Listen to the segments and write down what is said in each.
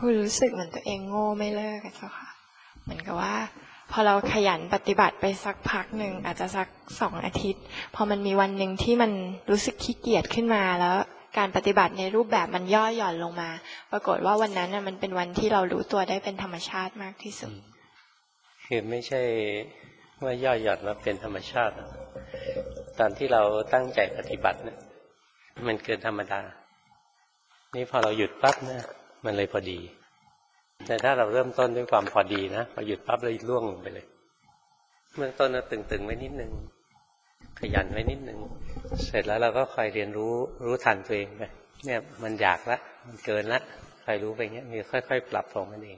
ผู้รู้สึกเหมือนตัวเองโง่ไม่เลิกอะเจ้าค่ะเหมือนกับว่าพอเราขยันปฏิบัติไปสักพักหนึ่งอาจจะสัก2 อาทิตย์พอมันมีวันหนึ่งที่มันรู้สึกขี้เกียจขึ้นมาแล้วการปฏิบัติในรูปแบบมันย่อหย่อนลงมาปรากฏว่าวันนั้นมันเป็นวันที่เรารู้ตัวได้เป็นธรรมชาติมากที่สุดคือไม่ใช่ว่าย่อหย่อนว่าเป็นธรรมชาติตอนที่เราตั้งใจปฏิบัติเนี่ยมันเกินธรรมดานี่พอเราหยุดปั๊บเนี่ยมันเลยพอดีแต่ถ้าเราเริ่มต้นด้วยความพอดีนะพอหยุดปั๊บเลยล่วงลงไปเลยเบื้องต้นเราตึงๆไว้นิดนึงขยันไว้นิดนึงเสร็จแล้วเราก็คอยเรียนรู้ทันตัวเองไปเนี่ยมันอยากละมันเกินละคอยรู้ไปเงี้ยมีค่อยๆปรับของมันเอง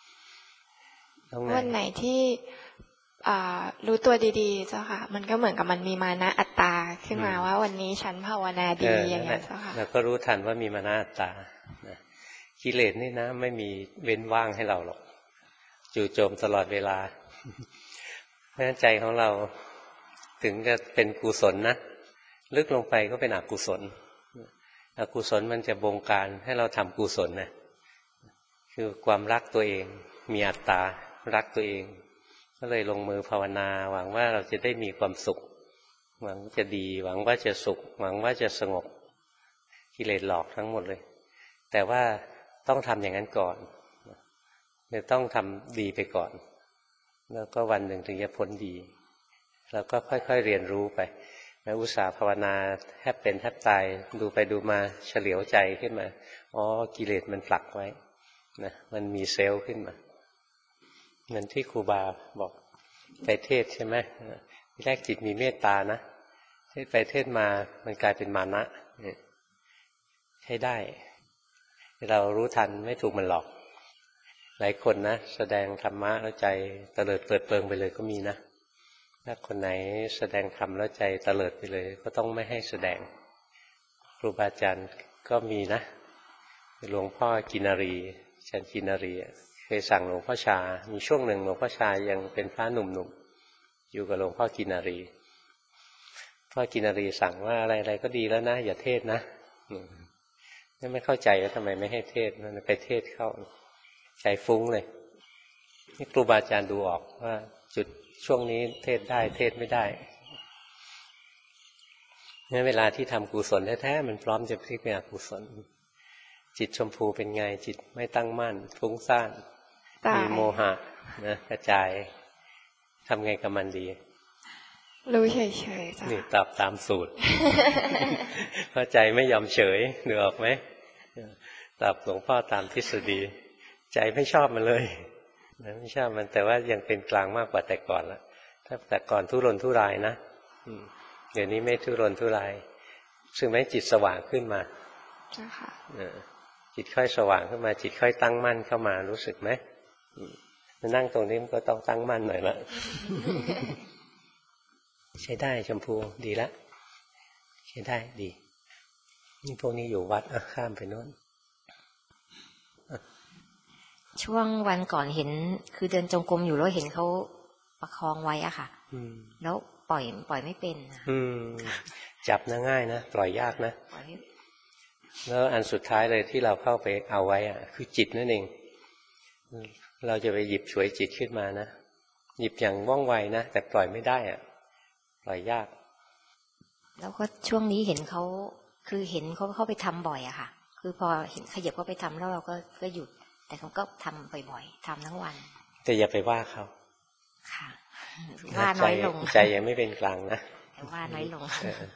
วันไหนที่รู้ตัวดีๆเจ้าค่ะมันก็เหมือนกับมันมีมานะอัตตาขึ้นมาว่าวันนี้ฉันภาวนาดีอย่างเงี้ยเจ้าค่ะเราก็รู้ทันว่ามีมานะอัตตากิเลสนี่นะไม่มีเว้นว่างให้เราหรอกจู่โจมตลอดเวลาเพราะฉะนั้นใจของเราถึงจะเป็นกุศลนะลึกลงไปก็เป็นอกุศลอกุศลมันจะบงการให้เราทำกุศลนะคือความรักตัวเองมีอัตตารักตัวเองก็เลยลงมือภาวนาหวังว่าเราจะได้มีความสุขหวังจะดีหวังว่าจะสุขหวังว่าจะสงบกิเลสหลอกทั้งหมดเลยแต่ว่าต้องทำอย่างนั้นก่อนต้องทำดีไปก่อนแล้วก็วันหนึ่งถึงจะพ้นดีแล้วก็ค่อยๆเรียนรู้ไปแล้วอุตส่าห์ภาวนาแทบเป็นแทบตายดูไปดูมาเฉลียวใจขึ้นมาอ๋อกิเลสมันผลักไว้นะมันมีเซลล์ขึ้นมาเหมือนที่ครูบาบอกไปเทศใช่ไหมทีแรกจิตมีเมตตานะเทศไปเทศมามันกลายเป็นมานะใช้ได้เรารู้ทันไม่ถูกมันหลอกหลายคนนะแสดงธรรมะแล้วใจเตลิดเปิดเปิงไปเลยก็มีนะถ้าคนไหนแสดงธรรมแล้วใจเตลิดไปเลยก็ต้องไม่ให้แสดงครูบาอาจารย์ก็มีนะหลวงพ่อกินรีฉันกินรีเคยสั่งหลวงพ่อชามีช่วงหนึ่งหลวงพ่อชายังเป็นพระหนุ่มๆอยู่กับหลวงพ่อกินรีพ่อกินรีสั่งว่าอะไรๆก็ดีแล้วนะอย่าเทศนะไม่เข้าใจว่าทำไมไม่ให้เทศมันไปเทศเข้าใจฟุ้งเลยนี่ครูบาอาจารย์ดูออกว่าจุดช่วงนี้เทศได้เทศไม่ได้งั้นเวลาที่ทำกุศลแท้ๆมันพร้อมจะพลิกเป็นอกุศลจิตชมพูเป็นไงจิตไม่ตั้งมั่นฟุ้งซ่านมีโมหะนะกระจายทำไงกับมันดีรู้เฉยๆจ้ะนี่ตอบตามสูตรเพราะใจไม่ยอมเฉยนึกออกไหมตอบหลวงพ่อตามทฤษฎีใจไม่ชอบมันเลยไม่ชอบมันแต่ว่ายังเป็นกลางมากกว่าแต่ก่อนละถ้าแต่ก่อนทุรนทุรายนะเดี๋ยวนี้ไม่ทุรนทุรายซึ่งแม้จิตสว่างขึ้นมาจิตค่อยสว่างขึ้นมาจิตค่อยตั้งมั่นเข้ามารู้สึกไหมนั่งตรงนี้มันก็ต้องตั้งมั่นหน่อยละใช้ได้ชมพูดีละใช้ได้ดีนี่พวกนี้อยู่วัดข้ามไปโน้นช่วงวันก่อนเห็นคือเดินจงกรมอยู่แล้วเห็นเขาประคองไว้อะค่ะแล้วปล่อยไม่เป็นจับนะง่ายนะปล่อยยากนะแล้วอันสุดท้ายเลยที่เราเข้าไปเอาไว้อะคือจิตนั่นเองเราจะไปหยิบฉวยจิตขึ้นมานะหยิบอย่างว่องไวนะแต่ปล่อยไม่ได้อะปล่อยยากแล้วก็ช่วงนี้เห็นเขาคือเห็นเขาเข้าไปทำบ่อยอะค่ะคือพอเห็นขยับเขาไปทำแล้วเราก็หยุดแต่เขาก็ทำบ่อยๆทำทั้งวันแต่อย่าไปว่าเขาค่ะว่าน้อยลงใจยังไม่เป็นกลางนะแต่ว่าน้อยลง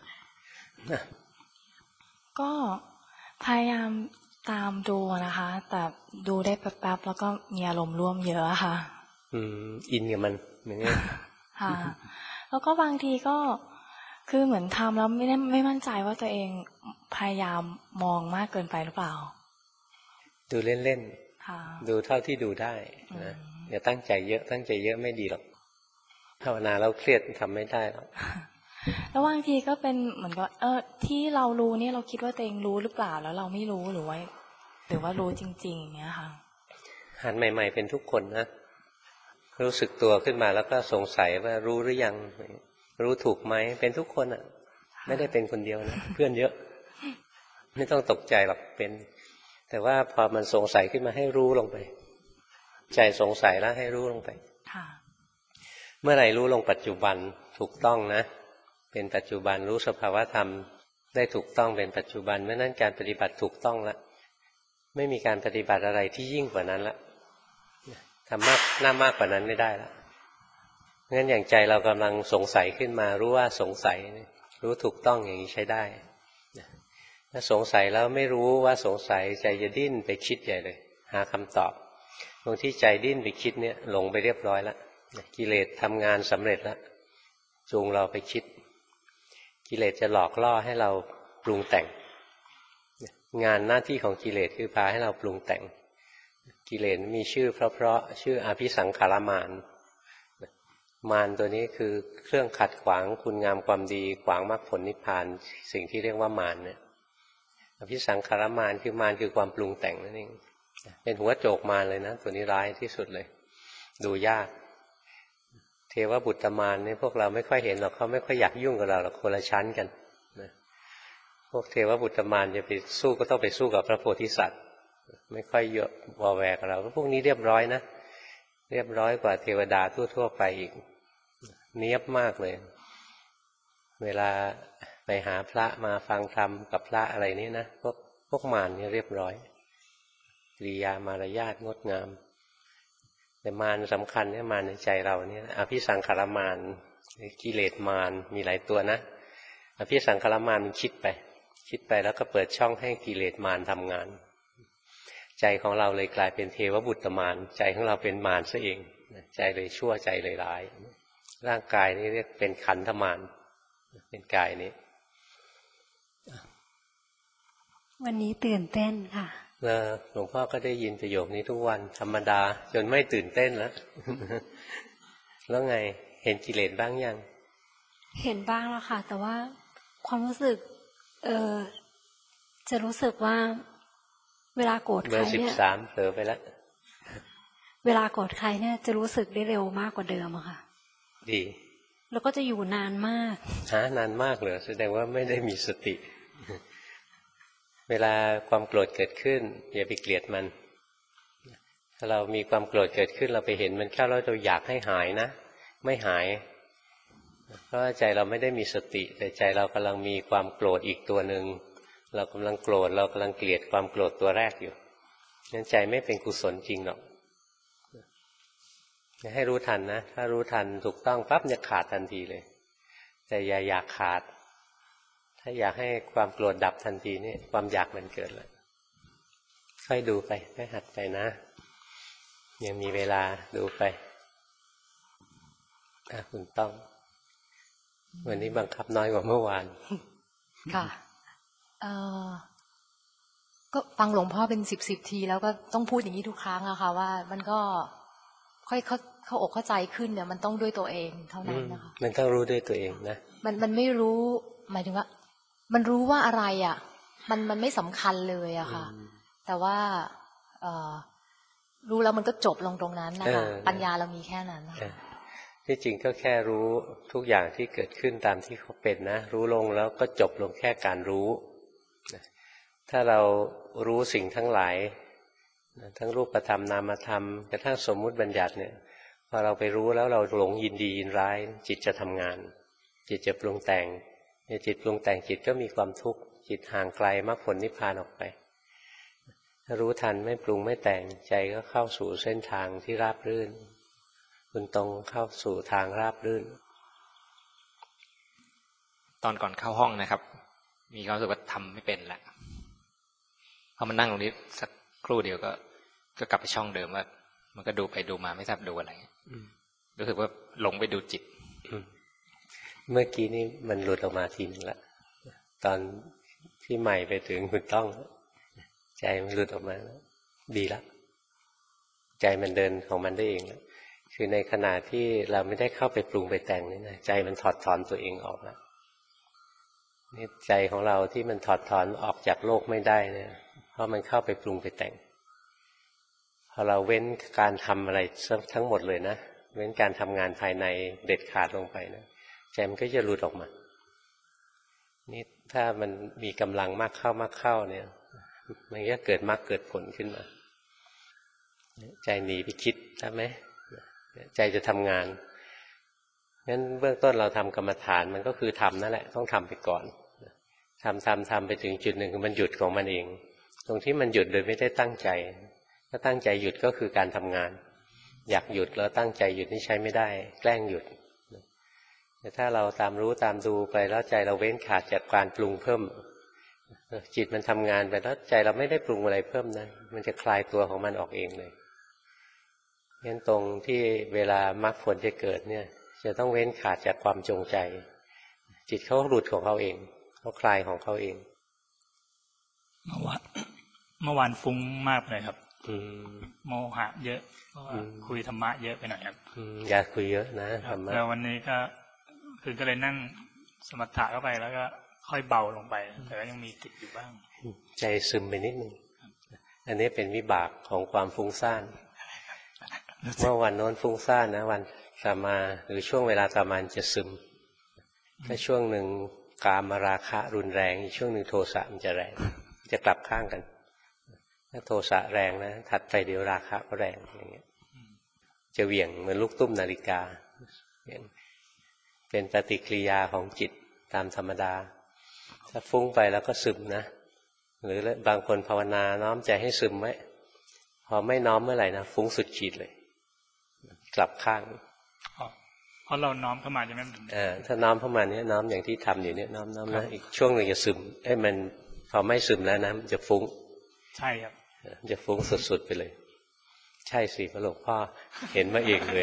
ก็พยายามตามดูนะคะแต่ดูได้แป๊บๆแล้วก็มีอารมณ์ร่วมเยอะค่ะอินกับมันอย่างนี้ค่ะแล้วก็บางทีก็คือเหมือนทำแล้วไม่มั่นใจว่าตัวเองพยายามมองมากเกินไปหรือเปล่าดูเล่นๆดูเท่าที่ดูได้นะอย่าตั้งใจเยอะตั้งใจเยอะไม่ดีหรอกภาวนาแล้วเครียดทำไม่ได้หรอกแล้วบางทีก็เป็นเหมือนกับที่เรารู้เนี่ยเราคิดว่าตัวเองรู้หรือเปล่าแล้วเราไม่รู้หรือว่ารู้จริงๆอย่างเงี้ยค่ะหัดใหม่ๆเป็นทุกคนนะรู้สึกตัวขึ้นมาแล้วก็สงสัยว่ารู้หรือยังรู้ถูกไหมเป็นทุกคนอ่ะไม่ได้เป็นคนเดียวนะเพื่อนเยอะไม่ต้องตกใจหรอกเป็นแต่ว่าพอมันสงสัยขึ้นมาให้รู้ลงไปใจสงสัยแล้วให้รู้ลงไปเมื่อไหร่รู้ลงปัจจุบันถูกต้องนะเป็นปัจจุบันรู้สภาวะธรรมได้ถูกต้องเป็นปัจจุบันเมื่อนั้นการปฏิบัติถูกต้องแล้วไม่มีการปฏิบัติอะไรที่ยิ่งกว่านั้นละทำมากกว่านั้นไม่ได้ละงั้นอย่างใจเรากำลังสงสัยขึ้นมารู้ว่าสงสัยรู้ถูกต้องอย่างนี้ใช้ได้ถ้าสงสัยแล้วไม่รู้ว่าสงสัยใจจะดิ้นไปคิดใหญ่เลยหาคำตอบตรงที่ใจดิ้นไปคิดเนี่ยหลงไปเรียบร้อยแล้วกิเลสทำงานสำเร็จแล้วจูงเราไปคิดกิเลสจะหลอกล่อให้เราปรุงแต่งงานหน้าที่ของกิเลสคือพาให้เราปรุงแต่งกิเลสมีชื่อเพราะชื่ออภิสังขารมารมารตัวนี้คือเครื่องขัดขวางคุณงามความดีขวางมรรคผลนิพพานสิ่งที่เรียกว่ามารเนี่ยอภิสังขารมารคือมารคือความปรุงแต่งนั่นเองเป็นหัวโจกมารเลยนะตัวนี้ร้ายที่สุดเลยดูยากเทวบุตรมารเนี่ยพวกเราไม่ค่อยเห็นหรอกเขาไม่ค่อยอยากยุ่งกับเราหรอกคนละชั้นกันนะพวกเทวบุตรมารจะไปสู้ก็ต้องไปสู้กับพระโพธิสัตว์ไม่ค่อยเยอะวอแวกเราพวกนี้เรียบร้อยนะเรียบร้อยกว่าเทวดาทั่วๆไปอีกเนียบมากเลยเวลาไปหาพระมาฟังธรรมกับพระอะไรนี่นะพวกมารนี่เรียบร้อยกิริยามารยาทงดงามแต่มารสำคัญเนี่ยมารในใจเราเนี่ยอภิสังขารมารกิเลสมารมีหลายตัวนะอภิสังขารมารมันคิดไปแล้วก็เปิดช่องให้กิเลสมารทำงานใจของเราเลยกลายเป็นเทวบุตรมารใจของเราเป็นมารซะเองใจเลยชั่วใจเลยร้ายร่างกายนี่เรียกเป็นขันธมารเป็นกายนี้วันนี้ตื่นเต้นค่ะหลวงพ่อก็ได้ยินประโยคนี้ทุกวันธรรมดาจนไม่ตื่นเต้นแล้ว แล้วไงเห็นกิเลสบ้างยังเห็นบ้างแล้วค่ะแต่ว่าความรู้สึกจะรู้สึกว่าเวลาโกรธใครเนี่ยเบอร์ 13เผลอไปแล้วเวลาโกรธใครเนี่ยจะรู้สึกได้เร็วมากกว่าเดิมอะค่ะดีแล้วก็จะอยู่นานมากนานมากเหรอแสดงว่าไม่ได้มีสติเวลาความโกรธเกิดขึ้นอย่าไปเกลียดมันถ้าเรามีความโกรธเกิดขึ้นเราไปเห็นมันเข้าแล้วเราอยากให้หายนะไม่หายเพราะใจเราไม่ได้มีสติแต่ใจเรากำลังมีความโกรธอีกตัวหนึ่งเรากำลังโกรธเรากำลังเกลียดความโกรธตัวแรกอยู่งั้นใจไม่เป็นกุศลจริงหรอกให้รู้ทันนะถ้ารู้ทันถูกต้องปั๊บจะขาดทันทีเลยแต่อย่าอยากขาดถ้าอยากให้ความโกรธดับทันทีนี่ความอยากมันเกิดแล้วค่อยดูไปค่อยหัดไปนะยังมีเวลาดูไปคุณต้องวันนี้บังคับน้อยกว่าเมื่อวานค่ะก็ฟังหลวงพ่อเป็น10 ทีแล้วก็ต้องพูดอย่างนี้ทุกครั้งอะค่ะว่ามันก็ค่อยเข้าอกเข้าใจขึ้นเนี่ยมันต้องด้วยตัวเองเท่านั้นนะคะมันต้องรู้ด้วยตัวเองนะมันไม่รู้หมายถึงว่ามันรู้ว่าอะไรอ่ะมันไม่สำคัญเลยอะค่ะแต่ว่ารู้แล้วมันก็จบลงตรงนั้นนะคะปัญญาเรามีแค่นั้นนะคะที่จริงก็แค่รู้ทุกอย่างที่เกิดขึ้นตามที่เขาเป็นนะรู้ลงแล้วก็จบลงแค่การรู้ถ้าเรารู้สิ่งทั้งหลายทั้งรูปธรรมนามธรรมกระทั่งสมมุติบัญญัติเนี่ยพอเราไปรู้แล้วเราหลงยินดียินร้ายจิตจะทำงานจิตจะปรุงแต่งจิตปรุงแต่งจิตก็มีความทุกข์จิตห่างไกลมรรคผลนิพพานออกไปถ้ารู้ทันไม่ปรุงไม่แต่งใจก็เข้าสู่เส้นทางที่ราบรื่นคุณตรงเข้าสู่ทางราบรื่นตอนก่อนเข้าห้องนะครับมีความรู้สึกว่าทำไม่เป็นแล้วพอมานั่งตรงนี้สักครู่เดียวก็กลับไปช่องเดิมว่ามันก็ดูไปดูมาไม่ทราบดูอะไรรู้สึกว่าหลงไปดูจิตเมื่อกี้นี้มันหลุดออกมาทีนึงละตอนที่ใหม่ไปถึงคุณต้องใจมันหลุดออกมาแล้วดีละใจมันเดินของมันได้เองแล้วคือในขณะที่เราไม่ได้เข้าไปปรุงไปแต่งนี่นะใจมันถอดถอนตัวเองออกแล้วนี่ใจของเราที่มันถอดถอนออกจากโลกไม่ได้เนี่ยเพราะมันเข้าไปปรุงไปแต่งพอเราเว้นการทำอะไรทั้งหมดเลยนะเว้นการทำงานภายในเด็ดขาดลงไปนะใจมันก็จะหลุดออกมานี่ถ้ามันมีกำลังมากเข้าเนี่ยมันก็เกิดมรรคเกิดผลขึ้นมาใจหนีไปคิดใช่ไหมใจจะทำงานงั้นเบื้องต้นเราทำกรรมฐานมันก็คือทำนั่นแหละต้องทำไปก่อนทำไปถึงจุดหนึ่งคือมันหยุดของมันเองตรงที่มันหยุดโดยไม่ได้ตั้งใจถ้าตั้งใจหยุดก็คือการทำงานอยากหยุดแล้วตั้งใจหยุดนี่ใช้ไม่ได้แกล้งหยุดแต่ถ้าเราตามรู้ตามดูไปแล้วใจเราเว้นขาดจากการปรุงเพิ่มจิตมันทำงานไปแล้วใจเราไม่ได้ปรุงอะไรเพิ่มนะมันจะคลายตัวของมันออกเองเลยงั้นตรงที่เวลามรรคผลจะเกิดเนี่ยจะต้องเว้นขาดจากความจงใจจิตเขาหลุดของเขาเองเขาคลายของเขาเองเมื่อวานฟุ้งมากเลยครับโมหะเยอะเพราะว่าคุยธรรมะเยอะไปหน่อยครับอย่าคุยเยอะนะธรรมะแล้ววันนี้ก็คือก็เลยนั่งสมถะเข้าไปแล้วก็ค่อยเบาลงไปแต่ก็ยังมีติดอยู่บ้างใจซึมไปนิดนึงอันนี้เป็นวิบากของความฟุ้งซ่านเมื่อวันโน้นฟุ้งซ่านนะวันต่อมาหรือช่วงเวลาต่อมาจะซึมถ้าช่วงหนึ่งกามราคะรุนแรงอีกช่วงหนึ่งโทสะมันจะแรงจะกลับข้างกันถ้าโทสะแรงนะถัดไปเดี๋ยวราคะก็แรงอย่างเงี้ยจะเหวี่ยงเหมือนลูกตุ้มนาฬิกาเป็นปฏิกิริยาของจิตตามธรรมดาถ้าฟุ้งไปแล้วก็ซึมนะหรือบางคนภาวนาน้อมใจให้ซึมไว้พอไม่น้อมเมื่อไหร่นะฟุ้งสุดขีดเลยกลับข้างเพราะเราน้อมเข้ามาใช่ไหมถ้าน้อมเข้ามาเนี่ยน้อมอย่างที่ทำอยู่เนี่ยน้อมนะอีกช่วงหนึ่งจะซึมมันพอไม่ซึมแล้วนะมันจะฟุ้งใช่ครับจะฟุ้งสุดๆไปเลยใช่สิพระหลวงพ่อเห็นมาเองเลย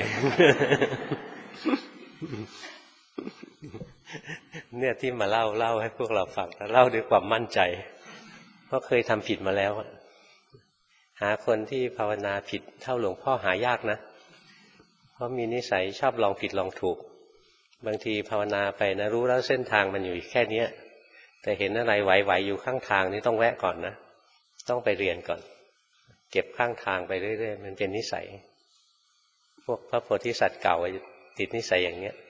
เนี่ยที่มาเล่าให้พวกเราฟังแล้วเล่าด้วยความมั่นใจเพราะเคยทำผิดมาแล้วหาคนที่ภาวนาผิดเท่าหลวงพ่อหายากนะเพราะมีนิสัยชอบลองผิดลองถูกบางทีภาวนาไปนะรู้แล้วเส้นทางมันอยู่แค่นี้แต่เห็นอะไรไหวๆอยู่ข้างทางนี่ต้องแวะก่อนนะต้องไปเรียนก่อนเก็บข้างทางไปเรื่อยๆมันเป็นนิสัยพวกพระโพธิสัตว์เก่าติดนิสัยอย่างเนี้ย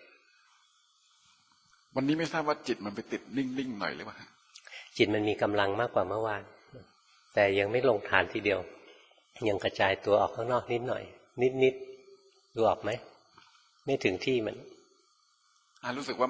วันนี้ไม่ทราบว่าจิตมันไปติดนิ่งๆหน่อยหรือเปล่าจิตมันมีกำลังมากกว่าเมื่อวานแต่ยังไม่ลงฐานทีเดียวยังกระจายตัวออกข้างนอกนิดหน่อยนิดดูออกไหมไม่ถึงที่มันรู้สึกว่า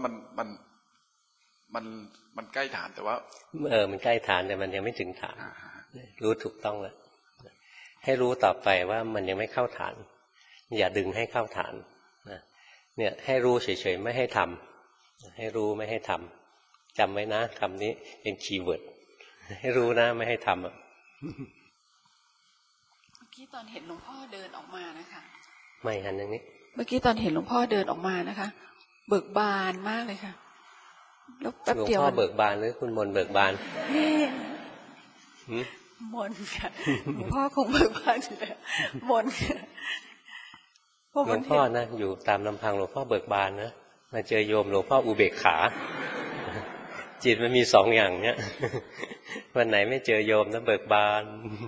มันใกล้ฐานแต่ว่ามันใกล้ฐานแต่มันยังไม่ถึงฐานรู้ถูกต้องแล้วให้รู้ต่อไปว่ามันยังไม่เข้าฐานอย่าดึงให้เข้าฐานเนี่ยให้รู้เฉยๆไม่ให้ทำให้รู้ไม่ให้ทำจำไว้นะคำนี้เป็นคีย์เวิร์ดให้รู้นะไม่ให้ทำเมื่อกี้ตอนเห็นหลวงพ่อเดินออกมานะคะไม่หันอย่างนี้เมื่อกี้ตอนเห็นหลวงพ่อเดินออกมานะคะเบิกบานมากเลยค่ะแล้วแป๊บเดียวหลวงพ่อเบิกบานหรือคุณมนเบิกบานมนค่ะหลวงพ่อคงเบิกบานอยู่แล้วมนค่ะหลวงพ่อนะอยู่ตามลำพังหลวงพ่อเบิกบานนะมาเจอโยมหลวงพ่ออุเบกขาจิตมันมีสองอย่างเนี้ยวันไหนไม่เจอโยมนะเบิกบาน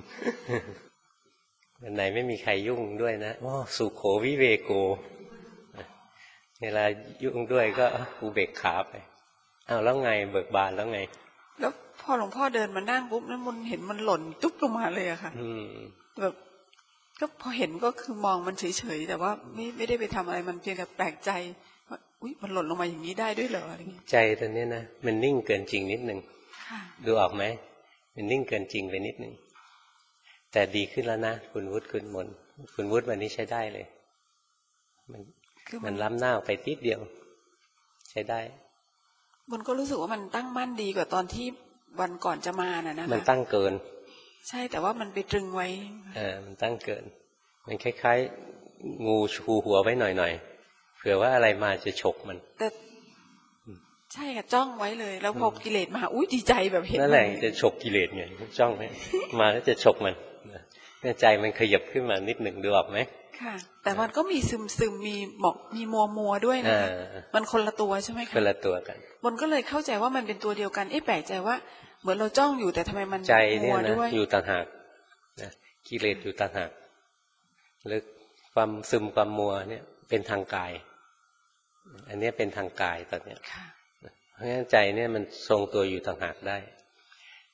วันไหนไม่มีใครยุ่งด้วยนะสุโขวิเวโกเวลายุ่งด้วยก็อุเบกขาไปแล้วไงเบิกบานแล้วไงแล้วพอหลวงพ่อเดินมานั่งปุ๊บนั้นมันเห็นมันหล่นตุ๊บลงมาเลยอะค่ะแบบก็พอเห็นก็คือมองมันเฉยๆแต่ว่าไม่ได้ไปทำอะไรมันเพียงแต่แปลกใจว่าอุ๊ยมันหล่นลงมาอย่างนี้ได้ด้วยเหรออะไรเงี้ยใจตัวนี้นะมันนิ่งเกินจริงนิดนึงดูออกไหมมันนิ่งเกินจริงไปนิดนึงแต่ดีขึ้นแล้วนะคุณวุฒิคุณวุฒิวันนี้ใช้ได้เลยมันล้ำหน้าไปนิดเดียวใช้ได้มันก็รู้สึกว่ามันตั้งมั่นดีกว่าตอนที่วันก่อนจะมานะคะมันตั้งเกินใช่แต่ว่ามันไปตรึงไว้มันตั้งเกินมันคล้ายๆงูชูหัวไว้หน่อยๆเผื่อว่าอะไรมาจะฉกมันแต่ใช่ค่ะจ้องไว้เลยแล้วพอกิเลสมาอุ้ยดีใจแบบเห็นนั่นแหละจะฉกกิเลสไงจ้องไว้มาแล้วจะฉกมันใจมันขยับขึ้นมานิดหนึ่งดูออกไหมค่ะแต่มันก็มีซึมมีหมอกมีมัวด้วยนะคะมันคนละตัวใช่ไหมคะคนละตัวกันมันก็เลยเข้าใจว่ามันเป็นตัวเดียวกันแปลกใจว่าเหมือนเราจ้องอยู่แต่ทำไมมันใจเนี่ยนะอยู่ต่างหากนะกิเลสอยู่ต่างหากหรือความซึมความมัวเนี่ยเป็นทางกายอันนี้เป็นทางกายตอนเนี้ยเพราะฉะนั้นใจเนี่ยมันทรงตัวอยู่ต่างหากได้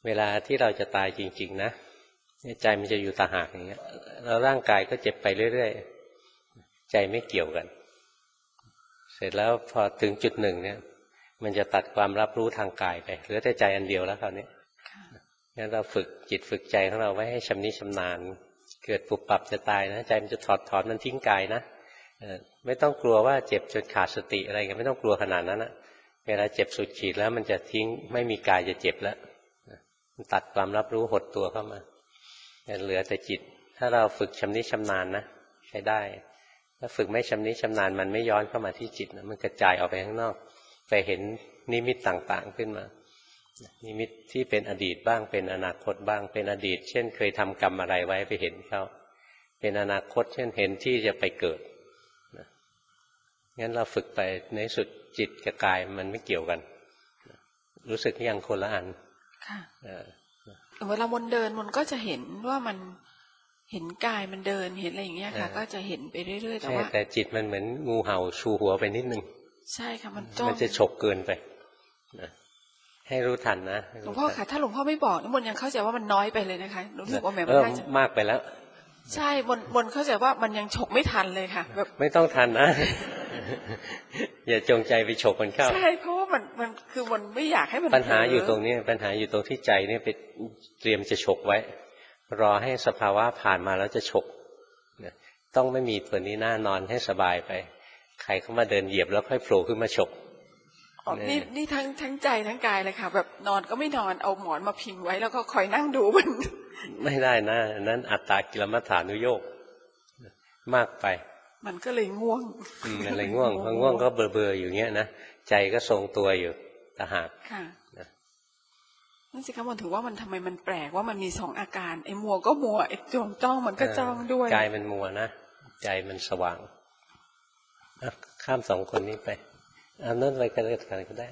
เวลาที่เราจะตายจริงๆนะใจมันจะอยู่ต่างหากอย่างเงี้ยแล้วร่างกายก็เจ็บไปเรื่อยๆใจไม่เกี่ยวกันเสร็จแล้วพอถึงจุดหนึ่งเนี่ยมันจะตัดความรับรู้ทางกายไปเหลือแต่ใจอันเดียวแล้วคราวนี้งั้นเราฝึกจิตฝึกใจของเราไว้ให้ชำนิชำนาญเกิดปุบปับจะตายนะใจมันจะถอนมันทิ้งกายนะไม่ต้องกลัวว่าเจ็บจนขาดสติอะไรกันไม่ต้องกลัวขนาดนั้นนะเวลาเจ็บสุดขีดแล้วมันจะทิ้งไม่มีกายจะเจ็บแล้วมันตัดความรับรู้หดตัวเข้ามาเหลือแต่จิตถ้าเราฝึกชำนิชำนาญนะใช้ได้ถ้าฝึกไม่ชำนิชำนาญมันไม่ย้อนเข้ามาที่จิตนะมันกระจายออกไปข้างนอกไปเห็นนิมิตต่างๆขึ้นมานิมิตที่เป็นอดีตบ้างเป็นอนาคตบ้างเป็นอดีตเช่นเคยทำกรรมอะไรไว้ไปเห็นเขาเป็นอนาคตเช่นเห็นที่จะไปเกิดงั้นเราฝึกไปในสุดจิตกับกายมันไม่เกี่ยวกันรู้สึกยังคนละอันค่ะเวลามนเดินมนก็จะเห็นว่ามันเห็นกายมันเดินเห็นอะไรอย่างเงี้ยค่ะก็จะเห็นไปเรื่อยๆแต่ว่าแต่จิตมันเหมือนงูเห่าชูหัวไปนิดนึงใช่ค่ะมันจ้องมันจะฉกเกินไปนะให้รู้ทันนะหลวงพ่อค่ะถ้าหลวงพ่อไม่บอกมนยังเข้าใจว่ามันน้อยไปเลยนะคะรู้สึกว่าแหมมันมากไปแล้วใช่มนเข้าใจว่ามันยังฉกไม่ทันเลยค่ะแบบไม่ต้องทันนะอย่าจงใจไปฉกมันเข้าใช่เพราะว่ามันคือมันไม่อยากให้มันปัญหาอยู่ตรงนี้ปัญหาอยู่ตรงที่ใจเนี่ยไปเตรียมจะฉกไว้รอให้สภาวะผ่านมาแล้วจะฉกต้องไม่มีตัวนี้หน้านอนให้สบายไปใครเข้ามาเดินเหยียบแล้วค่อยโผล่ขึ้นมาฉกนี่ทั้งใจทั้งกายเลยค่ะแบบนอนก็ไม่นอนเอาหมอนมาพิงไว้แล้วก็คอยนั่งดูมันไม่ได้นะนั้นอัตตากิลมัฏฐานุโยคมากไปมันก็เลยง่วงมันเลยง่วงพอง่วงก็เบลอๆอยู่เงี้ยนะใจก็ทรงตัวอยู่ต่างหากค่ะนั่นสิคะมันถือว่ามันทำไมมันแปลกว่ามันมีสองอาการไอ้มัวก็มัวไอ้จ้องมันก็จ้องด้วยกายมันมัวนะใจมันสว่างข้ามสองคนนี้ไปเอานั่นอะไรกันก็ได้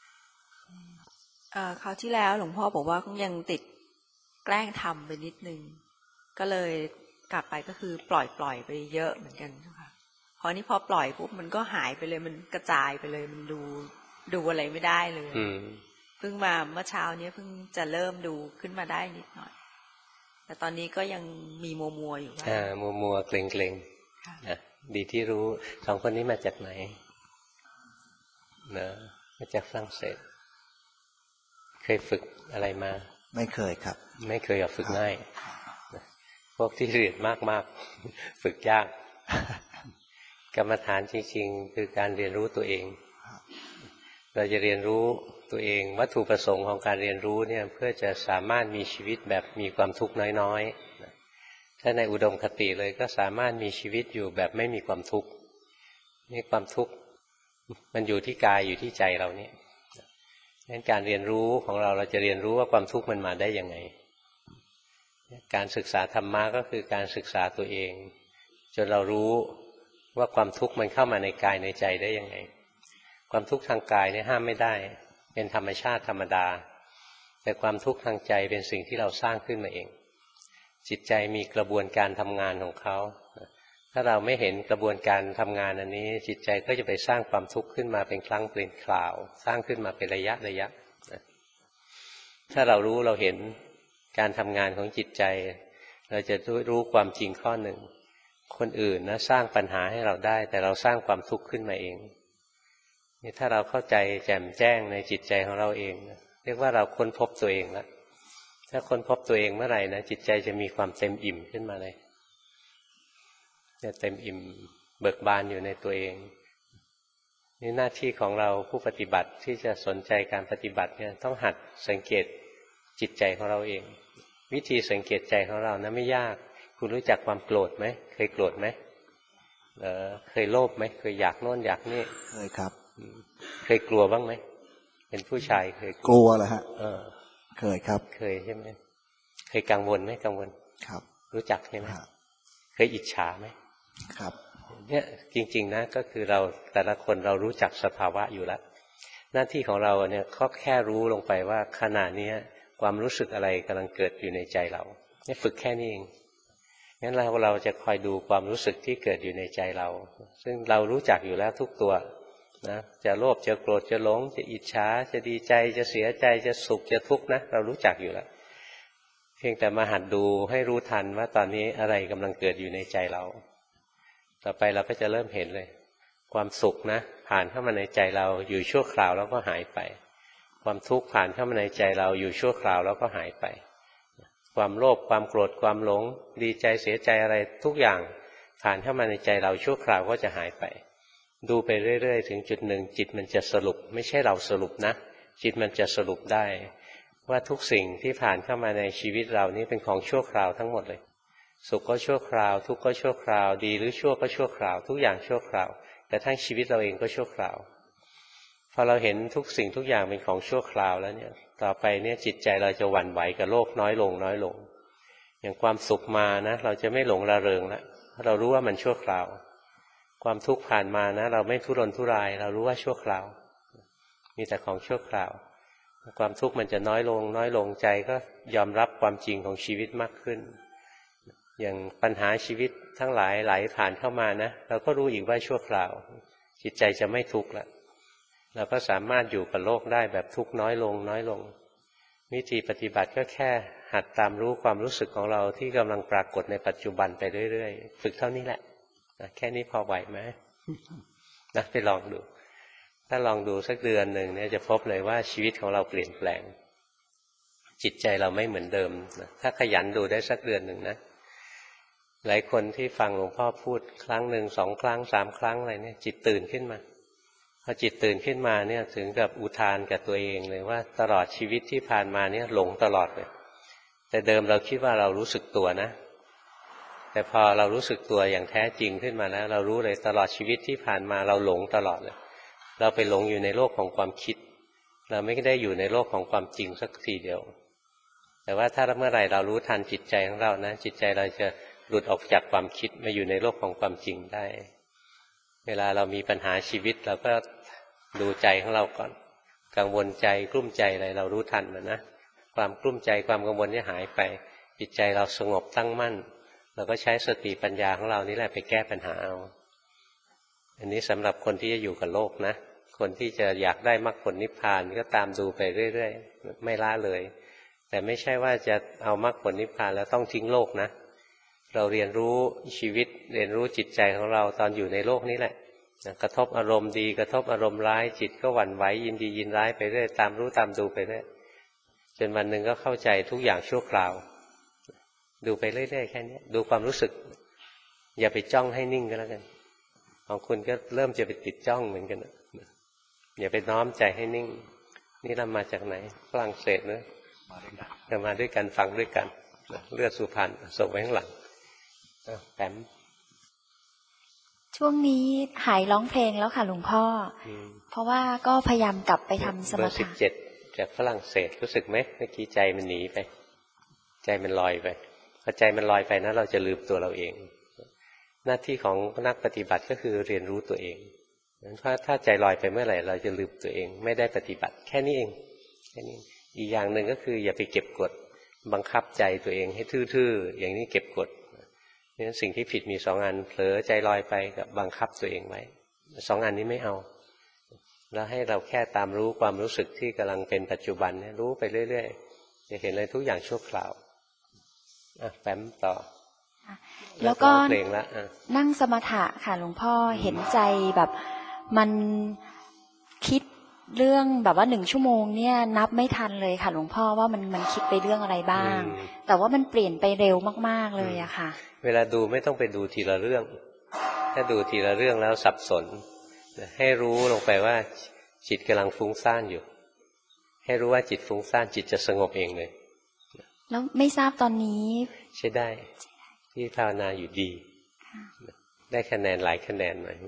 คราวที่แล้วหลวงพ่อบอกว่ายังติดแกล้งทำไปนิดนึงก็เลยกลับไปก็คือปล่อยไปเยอะเหมือนกันนะคะพอนี้พอปล่อยปุ๊บมันก็หายไปเลยมันกระจายไปเลยมันดูอะไรไม่ได้เลยเพิ่งมาเมื่อเช้านี้เพิ่งจะเริ่มดูขึ้นมาได้นิดหน่อยแต่ตอนนี้ก็ยังมีมัวอยู่ว่ามัวเกรงดีที่รู้สองคนนี้มาจากไหนนะมาจากฝรั่งเศสเคยฝึกอะไรมาไม่เคยครับไม่เคยฝึกง่ายพวกที่เรียนมากๆฝึกยากกรรมฐานจริงๆคือการเรียนรู้ตัวเองเราจะเรียนรู้ตัวเองวัตถุประสงค์ของการเรียนรู้เนี่ยเพื่อจะสามารถมีชีวิตแบบมีความทุกข์น้อยๆถ้าในอุดมคติเลยก็สามารถมีชีวิตอยู่แบบไม่มีความทุกข์นี่ความทุกข์มันอยู่ที่กายอยู่ที่ใจเราเนี่ยงั้นการเรียนรู้ของเราจะเรียนรู้ว่าความทุกข์มันมาได้ยังไงการศึกษาธรรมะก็คือการศึกษาตัวเองจนเรารู้ว่าความทุกข์มันเข้ามาในกายในใจได้ยังไงความทุกข์ทางกายเนี่ยห้ามไม่ได้เป็นธรรมชาติธรรมดาแต่ความทุกข์ทางใจเป็นสิ่งที่เราสร้างขึ้นมาเองจิตใจมีกระบวนการทำงานของเขาถ้าเราไม่เห็นกระบวนการทำงานอันนี้จิตใจก็จะไปสร้างความทุกข์ขึ้นมาเป็นครั้งเป็นคราวสร้างขึ้นมาเป็นระยะถ้าเรารู้เราเห็นการทำงานของจิตใจเราจะรู้ความจริงข้อหนึ่งคนอื่นนะสร้างปัญหาให้เราได้แต่เราสร้างความทุกข์ขึ้นมาเองนี่ถ้าเราเข้าใจแจ่มแจ้งในจิตใจของเราเองเรียกว่าเราค้นพบตัวเองแล้วถ้าค้นพบตัวเองเมื่อไหร่นะจิตใจจะมีความเต็มอิ่มขึ้นมาเลยจะเต็มอิ่มเบิกบานอยู่ในตัวเองนี่หน้าที่ของเราผู้ปฏิบัติที่จะสนใจการปฏิบัติเนี่ยต้องหัดสังเกตจิตใจของเราเองวิธีสังเกตใจของเรานะไม่ยากคุณรู้จักความโกรธไหมเคยโกรธไหมเคยโลภไหมเคยอยากโน่นอยากนี่เคยครับเคยกลัวบ้างไหมเป็นผู้ชายเคยกลัวเหรอฮะเคยครับเคยใช่ไหมเคยกังวลไหมกังวลครับรู้จักใช่ไหมเคยอิจฉาไหมครับเนี่ยจริงๆนะก็คือเราแต่ละคนเรารู้จักสภาวะอยู่แล้วหน้าที่ของเราเนี่ยก็แค่รู้ลงไปว่าขณะนี้ความรู้สึกอะไรกำลังเกิดอยู่ในใจเราเนี่ยฝึกแค่นี้เองงั้นเราจะคอยดูความรู้สึกที่เกิดอยู่ในใจเราซึ่งเรารู้จักอยู่แล้วทุกตัวนะจะโลภจะโกรธจะหลงจะอิจฉาจะดีใจจะเสียใจจะสุขจะทุกข์นะเรารู้จักอยู่แล้วเพียงแต่มาหัดดูให้รู้ทันว่าตอนนี้อะไรกำลังเกิดอยู่ในใจเราต่อไปเราก็จะเริ่มเห็นเลยความสุขนะผ่านเข้ามาในใจเราอยู่ชั่วคราวแล้วก็หายไปความทุกข์ผ่านเข้ามาในใจเราอยู่ชั่วคราวแล้วก็หายไปความโลภความโกรธความหลงดีใจเสียใจอะไรทุกอย่างผ่านเข้ามาในใจเราชั่วคราวก็จะหายไปดูไปเรื่อยๆถึงจุดหนึ่งจิตมันจะสรุปไม่ใช่เราสรุปนะจิตมันจะสรุปได้ว่าทุกสิ่งที่ผ่านเข้ามาในชีวิตเรานี้เป็นของชั่วคราวทั้งหมดเลยสุขก็ชั่วคราวทุกข์ก็ชั่วคราวดีหรือชั่วก็ชั่วคราวทุกอย่างชั่วคราวแต่ทั้งชีวิตเราเองก็ชั่วคราวพอเราเห็นทุกสิ่งทุกอย่างเป็นของชั่วคราวแล้วเนี่ยต่อไปเนี่ยจิตใจเราจะหวั่นไหวกับโลกน้อยลงน้อยลงอย่างความสุขมานะเราจะไม่หลงระเริงแล้วเรารู้ว่ามันชั่วคราวความทุกข์ผ่านมานะเราไม่ทุรนทุรายเรารู้ว่าชั่วคราวมีแต่ของชั่วคราวความทุกข์มันจะน้อยลงน้อยลงใจก็ยอมรับความจริงของชีวิตมากขึ้นอย่างปัญหาชีวิตทั้งหลายไหลผ่านเข้ามานะเราก็รู้อีกว่าชั่วคราวจิตใจจะไม่ทุกข์ละเราก็สามารถอยู่กับโลกได้แบบทุกข์น้อยลงน้อยลงวิธีปฏิบัติก็แค่หัดตามรู้ความรู้สึกของเราที่กำลังปรากฏในปัจจุบันไปเรื่อยๆฝึกเท่านี้แหละแค่นี้พอไหวไหมนะไปลองดูถ้าลองดูสักเดือนหนึ่งเนี่ยจะพบเลยว่าชีวิตของเราเปลี่ยนแปลงจิตใจเราไม่เหมือนเดิมถ้าขยันดูได้สักเดือนหนึ่งนะหลายคนที่ฟังหลวงพ่อพูดครั้งหนึ่ง2 ครั้ง3 ครั้งอะไรเนี่ยจิตตื่นขึ้นมาพอจิตตื่นขึ้นมาเนี่ยถึงกับอุทานกับตัวเองเลยว่าตลอดชีวิตที่ผ่านมาเนี่ยหลงตลอดเลยแต่เดิมเราคิดว่าเรารู้สึกตัวนะแต่พอเรารู้สึกตัวอย่างแท้จริงขึ้นมาแล้วเรารู้เลยตลอดชีวิตที่ผ่านมาเราหลงตลอดเลยเราไปหลงอยู่ในโลกของความคิดเราไม่ได้อยู่ในโลกของความจริงสักทีเดียวแต่ว่าถ้าเมื่อไหร่เรารู้ทันจิตใจของเรานะจิตใจเราจะหลุดออกจากความคิดมาอยู่ในโลกของความจริงได้เวลาเรามีปัญหาชีวิตเราก็ดูใจของเราก่อนกังวลใจกลุ้มใจอะไรเรารู้ทันมันนะความกลุ้มใจความกังวลนี่หายไปจิตใจเราสงบตั้งมั่นเราก็ใช้สติปัญญาของเรานี่แหละไปแก้ปัญหาเอาอันนี้สำหรับคนที่จะอยู่กับโลกนะคนที่จะอยากได้มรรคผลนิพพานก็ตามดูไปเรื่อยๆไม่ละเลยแต่ไม่ใช่ว่าจะเอามรรคผลนิพพานแล้วต้องทิ้งโลกนะเราเรียนรู้ชีวิตเรียนรู้จิตใจของเราตอนอยู่ในโลกนี้แหละกระทบอารมณ์ดีกระทบอารมณ์ร้ายจิตก็หวั่นไหวยินดียินร้ายไปเรื่อยตามรู้ตามดูไปเรื่อยจนวันหนึ่งก็เข้าใจทุกอย่างชั่วคราวดูไปเรื่อยๆแค่นี้ดูความรู้สึกอย่าไปจ้องให้นิ่งก็แล้วกันของคุณก็เริ่มจะไปติดจ้องเหมือนกันอย่าไปน้อมใจให้นิ่งนี่เรามาจากไหนฝรั่งเศสนะเรามาด้วยกันฟังด้วยกันเลือดสุพรรณส่งไว้ข้างหลังแปมช่วงนี้หายร้องเพลงแล้วค่ะหลวงพ่อเพราะว่าก็พยายามกลับไปทำสมาธิ 17จากฝรั่งเศสรู้สึกไหมเมื่อกี้ใจมันหนีไปใจมันลอยไปพอใจมันลอยไปนะเราจะลืมตัวเราเองหน้าที่ของนักปฏิบัติก็คือเรียนรู้ตัวเองถ้าใจลอยไปเมื่อไหร่เราจะลืมตัวเองไม่ได้ปฏิบัติแค่นี้เองแค่นี้อีกอย่างหนึ่งก็คืออย่าไปเก็บกดบังคับใจตัวเองให้ทื่อๆอย่างนี้เก็บกดนั้นสิ่งที่ผิดมี2 อันเผลอใจลอยไปกับบังคับตัวเองไว้2 อันนี้ไม่เอาแล้วให้เราแค่ตามรู้ความรู้สึกที่กำลังเป็นปัจจุบันเนี่ยรู้ไปเรื่อยๆจะเห็นเลยทุกอย่างชั่วคราวแปมต่อแล้วก็นั่งสมถะค่ะหลวงพ่อเห็นใจแบบมันคิดเรื่องแบบว่า1 ชั่วโมงเนี่ยนับไม่ทันเลยค่ะหลวงพ่อว่ามันคิดไปเรื่องอะไรบ้างแต่ว่ามันเปลี่ยนไปเร็วมากๆเลยอะค่ะเวลาดูไม่ต้องไปดูทีละเรื่องถ้าดูทีละเรื่องแล้วสับสนให้รู้ลงไปว่าจิตกำลังฟุ้งซ่านอยู่ให้รู้ว่าจิตฟุ้งซ่านจิตจะสงบเองเลยแล้วไม่ทราบตอนนี้ใช่ได้ที่ภาวนาอยู่ดีได้คะแนนหลายคะแนนหน่อย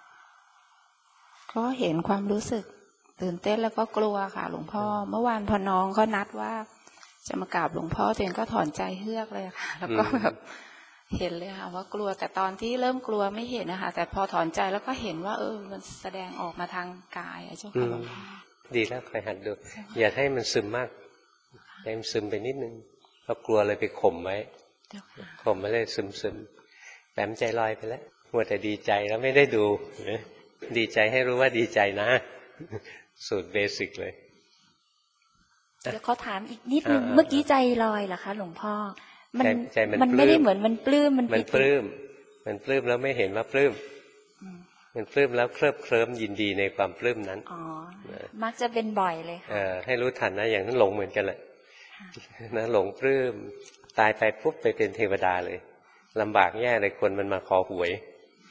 ก็เห็นความรู้สึกตื่นเต้นแล้วก็กลัวค่ะหลวงพ่อเมื่อวานพอน้องก็นัดว่าจะมากราบหลวงพ่อตัวเองก็ถอนใจเฮือกเลยค่ะแล้วก็แบบเห็นเลยค่ะว่ากลัวแต่ตอนที่เริ่มกลัวไม่เห็นนะคะแต่พอถอนใจแล้วก็เห็นว่ามันแสดงออกมาทางกายเจ้าค่ะหลวงพ่อดีแล้วคอยหัดดูอย่าให้มันซึมมากให้มันซึมไปนิดนึงเรากลัวเลยไปข่มไว้ข่มไม่ได้ซึมแปมใจลอยไปแล้วมัวแต่ดีใจแล้วไม่ได้ดูดีใจให้รู้ว่าดีใจนะสูตรเบสิกเลยเดี๋ยวขอถามอีกนิดนึงเมื่อกี้ใจลอยเหรอคะหลวงพ่อมันไม่ได้เหมือนมันปลื้มมันปลื้มแล้วไม่เห็นว่าปลื้มมันปลื้มแล้วเคลิบเคลิ้มยินดีในความปลื้มนั้นมักจะเป็นบ่อยเลยค่ะให้รู้ทันนะอย่างนั้นหลงเหมือนกันแหละนะหลงปลื้มตายไปปุ๊บไปเป็นเทวดาเลยลำบากแย่เลยคนมันมาขอหวย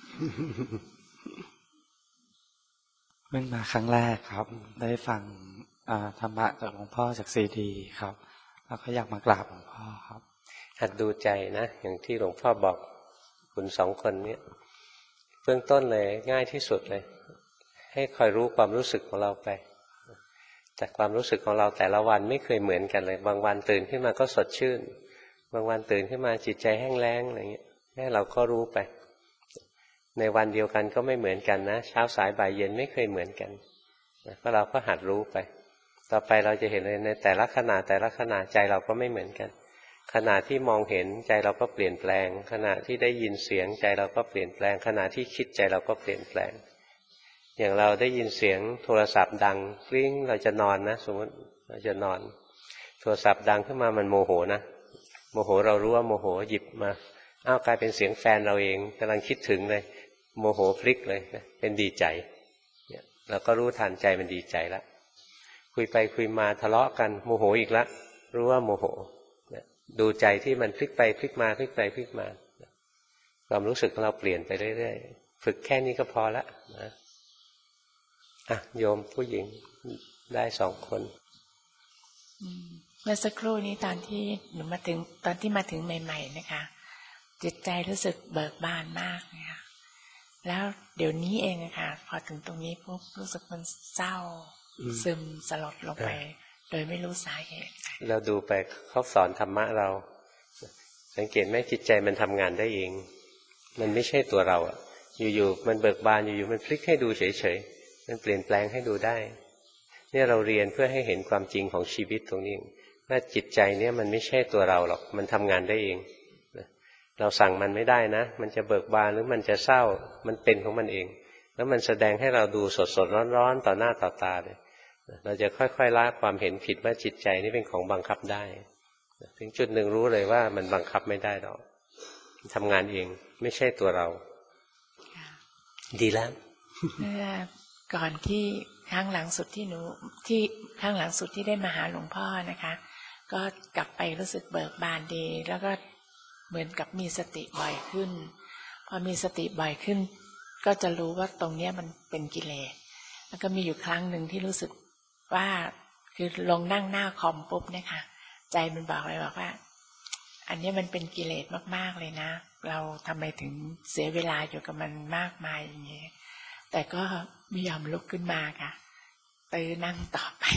เพิ่งมาครั้งแรกครับได้ฟังธรรมะจากหลวงพ่อจากซีดีครับแล้วก็อยากมากราบหลวงพ่อครับหัดดูใจนะอย่างที่หลวงพ่อบอกคุณสองคนนี้เบื้องต้นเลยง่ายที่สุดเลยให้คอยรู้ความรู้สึกของเราไปแต่ความรู้สึกของเราแต่ละวันไม่เคยเหมือนกันเลยบางวันตื่นขึ้นมาก็สดชื่นบางวันตื่นขึ้นมาจิตใจแห้งแล้งอะไรเงี้ยให้เราก็รู้ไปในวันเดียวกันก็ไม่เหมือนกันนะเช้าสายบ่ายเย็นไม่เคยเหมือนกันก็เราก็หัดรู้ไปต่อไปเราจะเห็นเลยในแต่ละขณะใจเราก็ไม่เหมือนกันขณะที่มองเห็นใจเราก็เปลี่ยนแปลงขณะที่ได้ยินเสียงใจเราก็เปลี่ยนแปลงขณะที่คิดใจเราก็เปลี่ยนแปลงอย่างเราได้ยินเสียงโทรศัพท์ดังกริ้งเราจะนอนนะสมมติเราจะนอนโทรศัพท์ดังขึ้นมามันโมโหนะโมโหเรารู้ว่าโมโหหยิบมากลายเป็นเสียงแฟนเราเองกำลังคิดถึงเลยโมโหพลิกเลยเป็นดีใจเนี่ยเราก็รู้ทันใจมันดีใจแล้วคุยไปคุยมาทะเลาะกันโมโหอีกละรู้ว่าโมโหดูใจที่มันพลิกไปพลิกมาพลิกไปพลิกมาความรู้สึกของเราเปลี่ยนไปเรื่อยๆฝึกแค่นี้ก็พอละนะโยมผู้หญิงได้2 คนเมื่อสักครู่นี้ตอนที่มาถึงใหม่ๆนะคะจิตใจรู้สึกเบิกบานมากนะคะแล้วเดี๋ยวนี้เองนะคะพอถึงตรงนี้ปุ๊บรู้สึกมันเศร้าซึมสลดลงไปโดยไม่รู้สาเหตุเราดูไปเขาสอนธรรมะเราสังเกตไหมจิตใจมันทำงานได้เองมันไม่ใช่ตัวเราอยู่ๆมันเบิกบานอยู่ๆมันพลิกให้ดูเฉยๆมันเปลี่ยนแปลงให้ดูได้เนี่ยเราเรียนเพื่อให้เห็นความจริงของชีวิตตรงนี้ว่าจิตใจเนี่ยมันไม่ใช่ตัวเราหรอกมันทำงานได้เองเราสั่งมันไม่ได้นะมันจะเบิกบานหรือมันจะเศร้ามันเป็นของมันเองแล้วมันแสดงให้เราดูสดๆร้อนๆต่อหน้าต่อตาเลยเราจะค่อยๆละความเห็นผิดว่าจิตใจนี่เป็นของบังคับได้ถึงจุดหนึ่งรู้เลยว่ามันบังคับไม่ได้หรอกทำงานเองไม่ใช่ตัวเราดีแล้วก่อนที่ครั้งหลังสุดที่ได้มาหาหลวงพ่อนะคะก็กลับไปรู้สึกเบิกบานดีแล้วก็เหมือนกับมีสติบ่อยขึ้นพอมีสติบ่อยขึ้นก็จะรู้ว่าตรงเนี้ยมันเป็นกิเลสแล้วก็มีอยู่ครั้งหนึ่งที่รู้สึกว่าคือลงนั่งหน้าคอมปุ๊บเนี่ยค่ะใจมันบอกเลยว่าอันนี้มันเป็นกิเลสมากๆเลยนะเราทำไมถึงเสียเวลาอยู่กับมันมากมายอย่างนี้แต่ก็ไม่ยอมลุกขึ้นมาค่ะนั่งต่อไป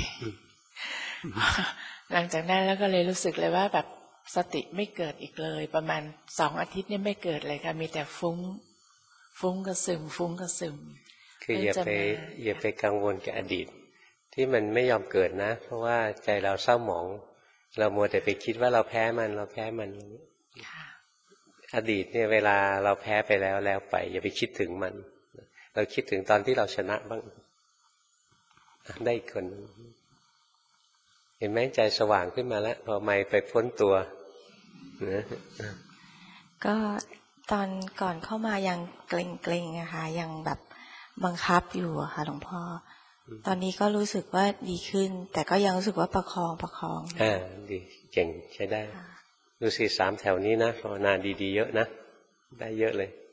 หลังจากนั้นแล้วก็เลยรู้สึกเลยว่าแบบสติไม่เกิดอีกเลยประมาณ2 อาทิตย์เนี่ยไม่เกิดเลยค่ะมีแต่ฟุ้งกระซึมคืออย่าไปกังวลกับอดีตที่มันไม่ยอมเกิดนะเพราะว่าใจเราเศร้าหมองเรามัวแต่ไปคิดว่าเราแพ้มันอดีตเนี่ยเวลาเราแพ้ไปแล้วไปอย่าไปคิดถึงมันเราคิดถึงตอนที่เราชนะบ้างได้อีกคนเห็นไหมใจสว่างขึ้นมาแล้วพอไม่ไปพ้นตัวก็ตอนก่อนเข้ามายังเกรงๆนะคะยังแบบบังคับอยู่อะค่ะหลวงพ่อตอนนี้ก็รู้สึกว่าดีขึ้นแต่ก็ยังรู้สึกว่าประคองดีเก่งใช้ได้ดูสิ3 แถวนี้นะภาวนาดีๆเยอะนะได้เยอะเลย